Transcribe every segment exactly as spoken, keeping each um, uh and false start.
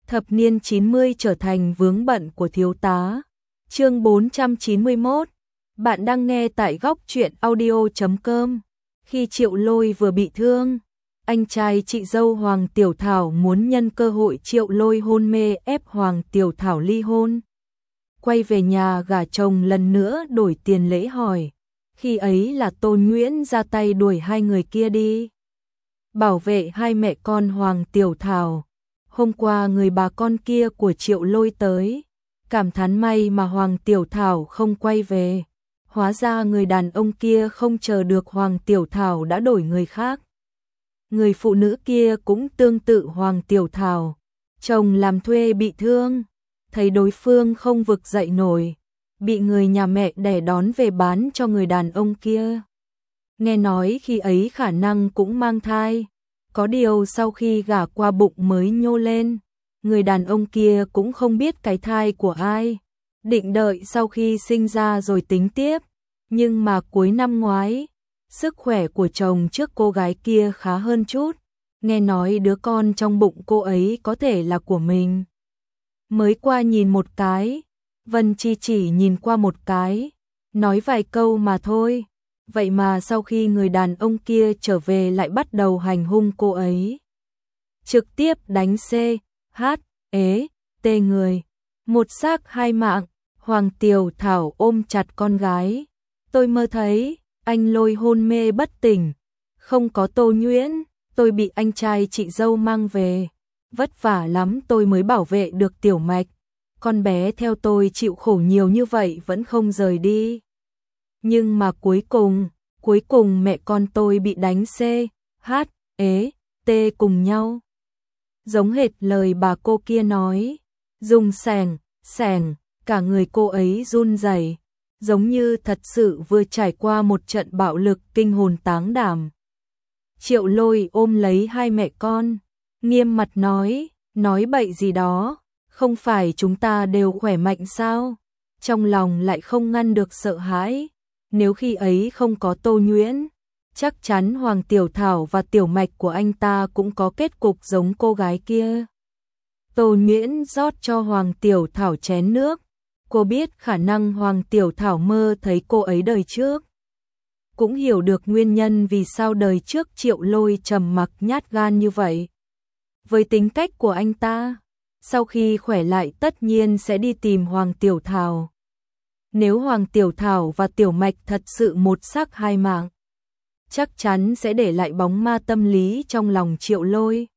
Thập niên chín mươi trở thành vướng bận của thiếu tá. Chương bốn trăm chín mươi mốt. Bạn đang nghe tại góc truyện audio chấm com. Khi Triệu Lôi vừa bị thương, anh trai chị dâu Hoàng Tiểu Thảo muốn nhân cơ hội Triệu Lôi hôn mê ép Hoàng Tiểu Thảo ly hôn. Quay về nhà gả chồng lần nữa đổi tiền lễ hỏi. Khi ấy là Tô Nhuyễn ra tay đuổi hai người kia đi. Bảo vệ hai mẹ con Hoàng Tiểu Thảo. Hôm qua người bà con kia của Triệu Lôi tới, cảm thán may mà Hoàng Tiểu Thảo không quay về. Hóa ra người đàn ông kia không chờ được Hoàng Tiểu Thảo đã đổi người khác. Người phụ nữ kia cũng tương tự Hoàng Tiểu Thảo, chồng làm thuê bị thương, thấy đối phương không vực dậy nổi, bị người nhà mẹ đẻ đón về bán cho người đàn ông kia. Nghe nói khi ấy khả năng cũng mang thai. Có điều sau khi gả qua bụng mới nhô lên, người đàn ông kia cũng không biết cái thai của ai, định đợi sau khi sinh ra rồi tính tiếp. Nhưng mà cuối năm ngoái, sức khỏe của chồng trước cô gái kia khá hơn chút, nghe nói đứa con trong bụng cô ấy có thể là của mình. Mới qua nhìn một cái, Vân Chi chỉ nhìn qua một cái, nói vài câu mà thôi. Vậy mà sau khi người đàn ông kia trở về lại bắt đầu hành hung cô ấy. Trực tiếp đánh C, H, ế, T người. Một xác hai mạng, Hoàng Tiểu Thảo ôm chặt con gái. Tôi mơ thấy, anh Lôi hôn mê bất tỉnh. Không có Tô Nhuyễn, tôi bị anh trai chị dâu mang về. Vất vả lắm tôi mới bảo vệ được Tiểu Mạch. Con bé theo tôi chịu khổ nhiều như vậy vẫn không rời đi. Nhưng mà cuối cùng, cuối cùng mẹ con tôi bị đánh C, H, ế, T cùng nhau. Giống hệt lời bà cô kia nói, dùng sẻng, sẻng, cả người cô ấy run rẩy, giống như thật sự vừa trải qua một trận bạo lực kinh hồn táng đảm. Triệu Lôi ôm lấy hai mẹ con, nghiêm mặt nói, nói bậy gì đó, không phải chúng ta đều khỏe mạnh sao? Trong lòng lại không ngăn được sợ hãi. Nếu khi ấy không có Tô Nhuyễn, chắc chắn Hoàng Tiểu Thảo và Tiểu Mạch của anh ta cũng có kết cục giống cô gái kia. Tô Nhuyễn rót cho Hoàng Tiểu Thảo chén nước. Cô biết khả năng Hoàng Tiểu Thảo mơ thấy cô ấy đời trước. Cũng hiểu được nguyên nhân vì sao đời trước Triệu Lôi trầm mặc nhát gan như vậy. Với tính cách của anh ta, sau khi khỏe lại tất nhiên sẽ đi tìm Hoàng Tiểu Thảo. Nếu Hoàng Tiểu Thảo và Tiểu Mạch thật sự một xác hai mạng, chắc chắn sẽ để lại bóng ma tâm lý trong lòng Triệu Lôi.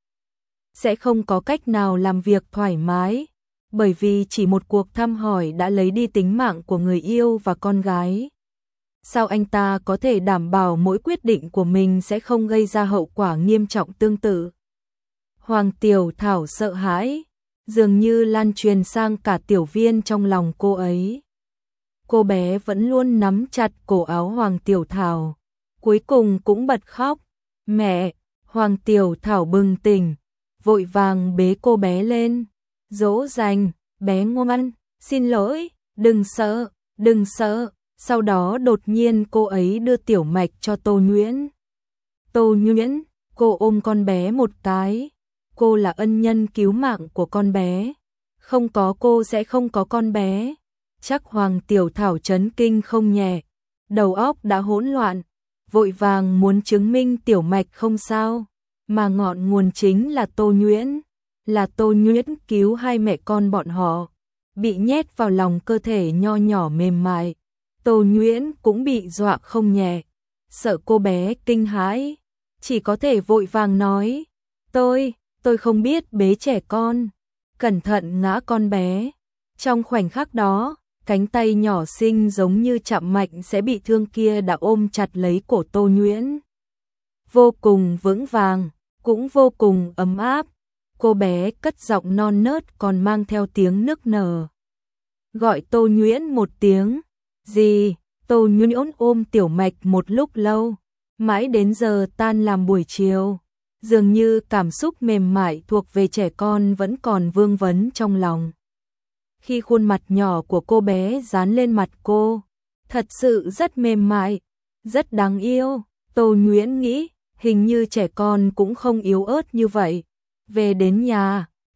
Sẽ không có cách nào làm việc thoải mái, bởi vì chỉ một cuộc thăm hỏi đã lấy đi tính mạng của người yêu và con gái. Sao anh ta có thể đảm bảo mỗi quyết định của mình sẽ không gây ra hậu quả nghiêm trọng tương tự? Hoàng Tiểu Thảo sợ hãi, dường như lan truyền sang cả Tiểu Viên trong lòng cô ấy. Cô bé vẫn luôn nắm chặt cổ áo Hoàng Tiểu Thảo, cuối cùng cũng bật khóc. Mẹ! Hoàng Tiểu Thảo bừng tỉnh, vội vàng bế cô bé lên, dỗ dành, bé ngoan, xin lỗi, đừng sợ, đừng sợ. Sau đó đột nhiên cô ấy đưa Tiểu Mạch cho Tô Nhuyễn. Tô Nhuyễn, cô ôm con bé một cái, cô là ân nhân cứu mạng của con bé, không có cô sẽ không có con bé. Chắc Hoàng Tiểu Thảo chấn kinh không nhẹ, đầu óc đã hỗn loạn, vội vàng muốn chứng minh Tiểu Mạch không sao, mà ngọn nguồn chính là Tô Nhuyễn, là Tô Nhuyễn cứu hai mẹ con bọn họ, bị nhét vào lòng cơ thể nho nhỏ mềm mại. Tô Nhuyễn cũng bị dọa không nhẹ, sợ cô bé kinh hãi, chỉ có thể vội vàng nói, tôi, tôi không biết bế trẻ con, cẩn thận ngã con bé. Trong khoảnh khắc đó, cánh tay nhỏ xinh giống như chạm mạnh sẽ bị thương kia đã ôm chặt lấy cổ Tô Nhuyễn. Vô cùng vững vàng, cũng vô cùng ấm áp, cô bé cất giọng non nớt còn mang theo tiếng nức nở. Gọi Tô Nhuyễn một tiếng, gì? Tô Nhuyễn ôm Tiểu Mạch một lúc lâu, mãi đến giờ tan làm buổi chiều. Dường như cảm xúc mềm mại thuộc về trẻ con vẫn còn vương vấn trong lòng. Khi khuôn mặt nhỏ của cô bé dán lên mặt cô, thật sự rất mềm mại, rất đáng yêu. Tô Nhuyễn nghĩ, hình như trẻ con cũng không yếu ớt như vậy. Về đến nhà,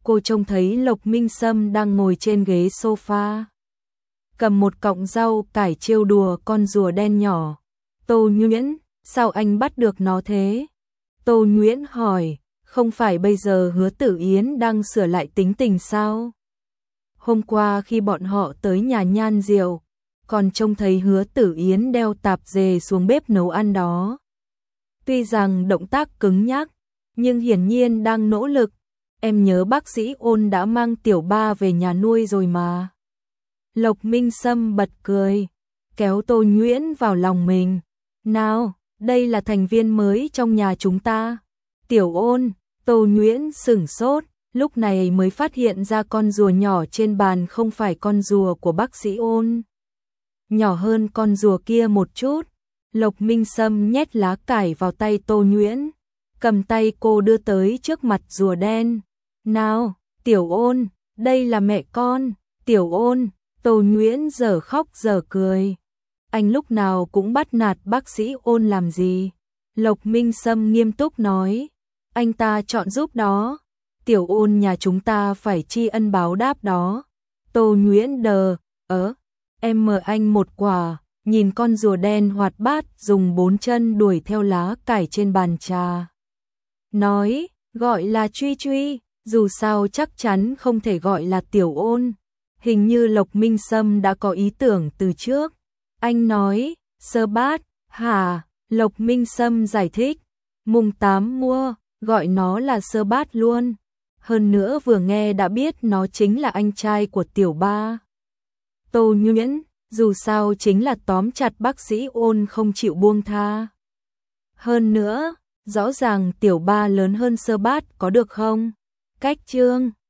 cô trông thấy Lộc Minh Sâm đang ngồi trên ghế sofa, cầm một cọng rau cải trêu đùa con rùa đen nhỏ. Tô Nhuyễn, sao anh bắt được nó thế? Tô Nhuyễn hỏi, không phải bây giờ Hứa Tử Yến đang sửa lại tính tình sao? Hôm qua khi bọn họ tới nhà Nhan Diệu, còn trông thấy Hứa Tử Yến đeo tạp dề xuống bếp nấu ăn đó. Tuy rằng động tác cứng nhắc, nhưng hiển nhiên đang nỗ lực. Em nhớ bác sĩ Ôn đã mang Tiểu Ba về nhà nuôi rồi mà. Lộc Minh Sâm bật cười, kéo Tô Nhuyễn vào lòng mình. Nào, đây là thành viên mới trong nhà chúng ta. Tiểu Ôn. Tô Nhuyễn sửng sốt, lúc này mới phát hiện ra con rùa nhỏ trên bàn không phải con rùa của bác sĩ Ôn. Nhỏ hơn con rùa kia một chút. Lộc Minh Sâm nhét lá cải vào tay Tô Nhuyễn, cầm tay cô đưa tới trước mặt rùa đen. Nào, Tiểu Ôn, đây là mẹ con. Tiểu Ôn. Tô Nhuyễn giờ khóc giờ cười. Anh lúc nào cũng bắt nạt bác sĩ Ôn làm gì? Lộc Minh Sâm nghiêm túc nói. Anh ta chọn giúp đó. Tiểu Ôn nhà chúng ta phải tri ân báo đáp đó. Tô Nhuyễn đờ, ớ, em mời anh một quả. Nhìn con rùa đen hoạt bát dùng bốn chân đuổi theo lá cải trên bàn trà. Nói, gọi là Truy Truy, dù sao chắc chắn không thể gọi là Tiểu Ôn. Hình như Lộc Minh Sâm đã có ý tưởng từ trước. Anh nói, sơ bát, hả? Lộc Minh Sâm giải thích, mùng tám mua, gọi nó là sơ bát luôn. Hơn nữa vừa nghe đã biết nó chính là anh trai của Tiểu Ba. Tô Nhuyễn, dù sao chính là tóm chặt bác sĩ Ôn không chịu buông tha. Hơn nữa, rõ ràng Tiểu Ba lớn hơn sơ bát có được không? Cách chương